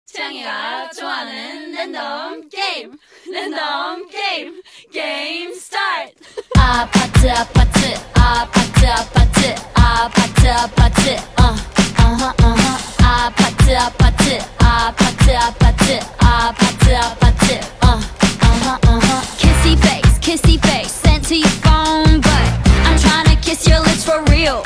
태양이가 좋아하는 랜덤 게임 게임 스타트. 아파트 아파트 아파트 아파트 아파트 아파트 아파트 아파트 아파트 아파트 아파트 아파트 kissy face sent to your phone but I'm tryna kiss your lips for real.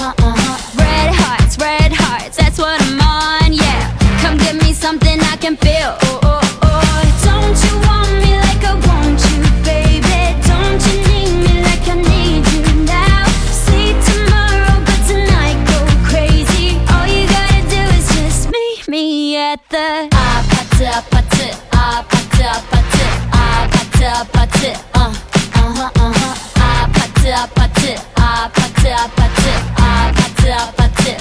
Red hearts, that's what I'm on, yeah. Come give me something I can feel. Don't you want me like I want you, baby? Don't you need me like I need you now? See tomorrow, but tonight go crazy. All you gotta do is just meet me at the 아파트 아파트 아파트 아파트 아파트 아파트 아파트 아파트 아파트 아파트 아파트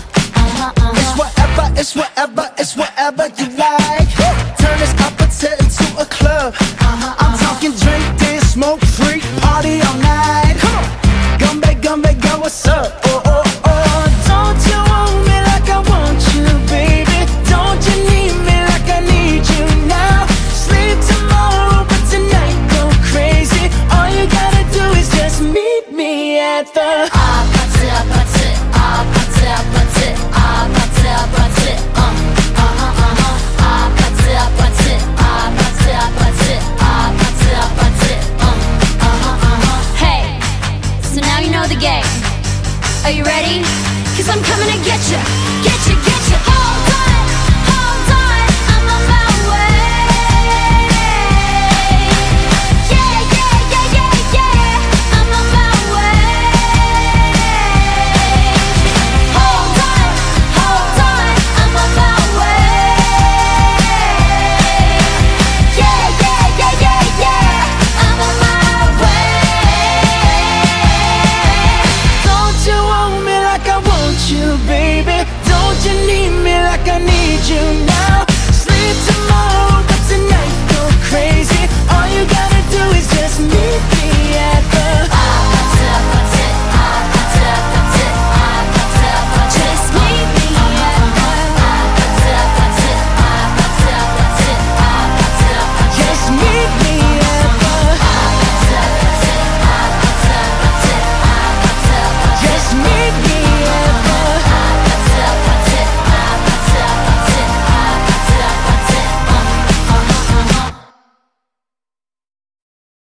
It's whatever you like. Turn this opposite into a club. I'm talking drink, dance, smoke, freak, party all night. Come on, gumbe, go, what's up?